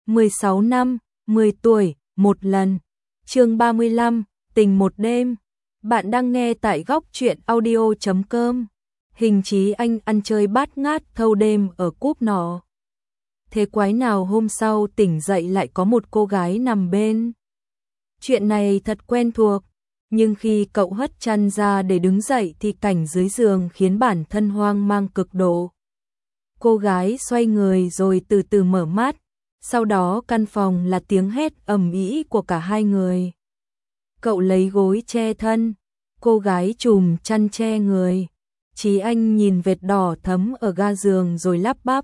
16 năm, 10 tuổi, một lần. Chương 35, tình một đêm. Bạn đang nghe tại góc truyện audio.com. Hình Chí Anh ăn chơi bát ngát thâu đêm ở cúp nọ. Thế quái nào hôm sau tỉnh dậy lại có một cô gái nằm bên. Chuyện này thật quen thuộc, nhưng khi cậu hất chăn ra để đứng dậy thì cảnh dưới giường khiến bản thân hoang mang cực độ. Cô gái xoay người rồi từ từ mở mắt, sau đó căn phòng là tiếng hét ầm ĩ của cả hai người. Cậu lấy gối che thân, cô gái trùm chăn che người. Chí Anh nhìn vệt đỏ thấm ở ga giường rồi lắp bắp.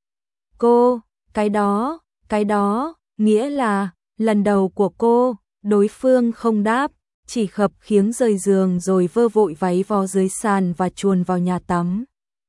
Cô, cái đó, nghĩa là, lần đầu của cô, đối phương không đáp, chỉ khập khiễng rời giường rồi vơ vội váy vò dưới sàn và chuồn vào nhà tắm.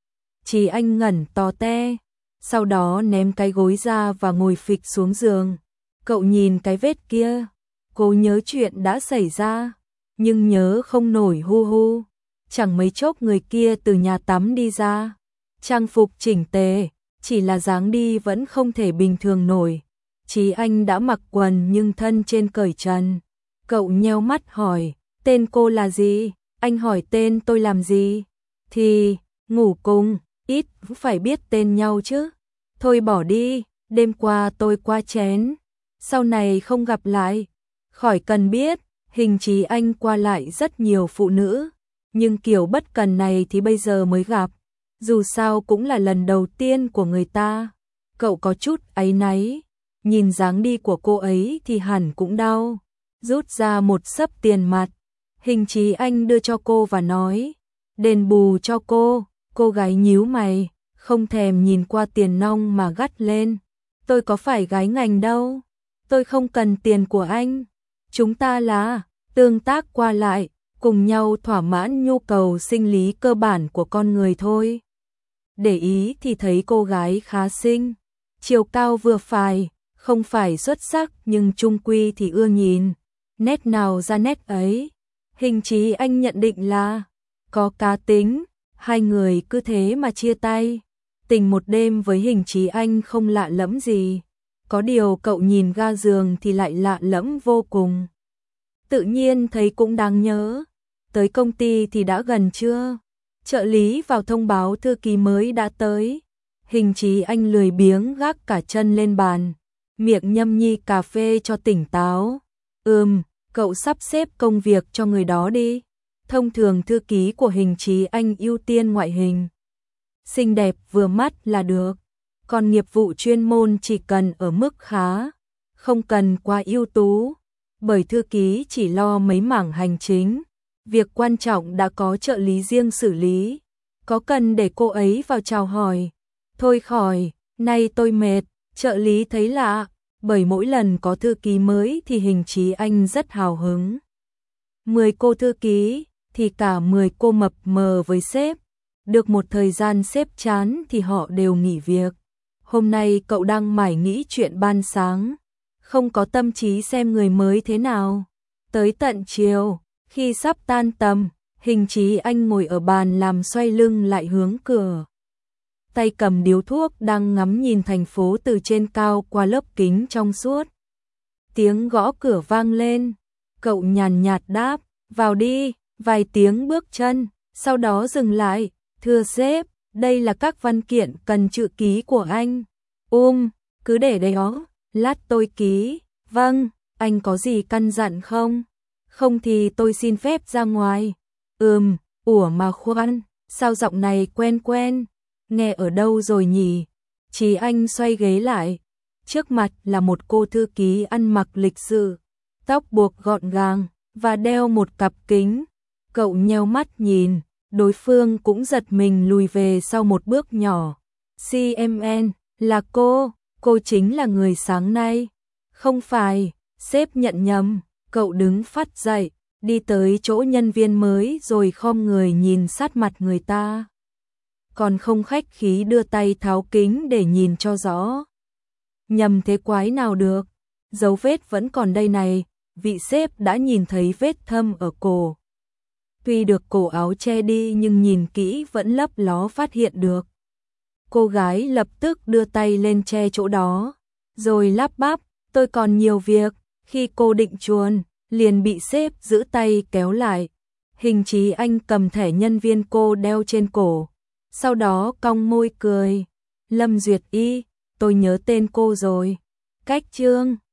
Chí Anh ngẩn to te, sau đó ném cái gối ra và ngồi phịch xuống giường. Cậu nhìn cái vết kia, cô nhớ chuyện đã xảy ra, nhưng nhớ không nổi hu hu. Chẳng mấy chốc người kia từ nhà tắm đi ra, trang phục chỉnh tề, chỉ là dáng đi vẫn không thể bình thường nổi. Chí Anh đã mặc quần nhưng thân trên cởi trần. Cậu nheo mắt hỏi, tên cô là gì? Anh hỏi tên tôi làm gì? Thì, ngủ cùng, ít phải biết tên nhau chứ. Thôi bỏ đi, đêm qua tôi qua chén, sau này không gặp lại. Khỏi cần biết, Hình Chí Anh qua lại rất nhiều phụ nữ, nhưng kiểu bất cần này thì bây giờ mới gặp. Dù sao cũng là lần đầu tiên của người ta. Cậu có chút áy náy, nhìn dáng đi của cô ấy thì hẳn cũng đau. Rút ra một xấp tiền mặt, Hình Chí Anh đưa cho cô và nói, đền bù cho cô gái nhíu mày, không thèm nhìn qua tiền nong mà gắt lên. Tôi có phải gái ngành đâu, tôi không cần tiền của anh. Chúng ta là tương tác qua lại, cùng nhau thỏa mãn nhu cầu sinh lý cơ bản của con người thôi. Để ý thì thấy cô gái khá xinh, chiều cao vừa phải, không phải xuất sắc nhưng chung quy thì ưa nhìn. Nét nào ra nét ấy, Hình Chí Anh nhận định là có cá tính. Hai người cứ thế mà chia tay. Tình một đêm với Hình Chí Anh không lạ lẫm gì, có điều cậu nhìn ga giường thì lại lạ lẫm vô cùng. Tự nhiên thấy cũng đáng nhớ. Tới công ty thì đã gần trưa, trợ lý vào thông báo thư ký mới đã tới. Hình Chí Anh lười biếng gác cả chân lên bàn, miệng nhâm nhi cà phê cho tỉnh táo. Cậu sắp xếp công việc cho người đó đi. Thông thường thư ký của Hình Chí Anh ưu tiên ngoại hình xinh đẹp vừa mắt là được, còn nghiệp vụ chuyên môn chỉ cần ở mức khá, không cần quá ưu tú, bởi thư ký chỉ lo mấy mảng hành chính, việc quan trọng đã có trợ lý riêng xử lý. Có cần để cô ấy vào chào hỏi? Thôi khỏi, nay tôi mệt. Trợ lý thấy lạ, bởi mỗi lần có thư ký mới thì Hình Chí Anh rất hào hứng. 10 cô thư ký thì cả 10 cô mập mờ với sếp. Được một thời gian sếp chán thì họ đều nghỉ việc. Hôm nay cậu đang mải nghĩ chuyện ban sáng, không có tâm trí xem người mới thế nào. Tới tận chiều, khi sắp tan tầm, Hình Chí Anh ngồi ở bàn làm xoay lưng lại hướng cửa. Tay cầm điếu thuốc đang ngắm nhìn thành phố từ trên cao qua lớp kính trong suốt. Tiếng gõ cửa vang lên, cậu nhàn nhạt đáp, vào đi. Vài tiếng bước chân, sau đó dừng lại, thưa sếp, đây là các văn kiện cần chữ ký của anh. Cứ để đây đó, lát tôi ký. Vâng, anh có gì căn dặn không? Không thì tôi xin phép ra ngoài. Ủa mà khoan, sao giọng này quen quen, nghe ở đâu rồi nhỉ? Chí Anh xoay ghế lại, trước mặt là một cô thư ký ăn mặc lịch sự, tóc buộc gọn gàng và đeo một cặp kính. Cậu nheo mắt nhìn, đối phương cũng giật mình lùi về sau một bước nhỏ. CMN, là cô chính là người sáng nay. Không phải, sếp nhận nhầm. Cậu đứng phắt dậy, đi tới chỗ nhân viên mới rồi khom người nhìn sát mặt người ta. Còn không khách khí đưa tay tháo kính để nhìn cho rõ. Nhầm thế quái nào được, dấu vết vẫn còn đây này, vị sếp đã nhìn thấy vết thâm ở cổ. Tuy được cổ áo che đi nhưng nhìn kỹ vẫn lấp ló phát hiện được. Cô gái lập tức đưa tay lên che chỗ đó. rồi lắp bắp, tôi còn nhiều việc. Khi cô định chuồn, liền bị sếp giữ tay kéo lại. Hình Chí Anh cầm thẻ nhân viên cô đeo trên cổ, sau đó cong môi cười. Lâm Duyệt Y, tôi nhớ tên cô rồi. Cách Trương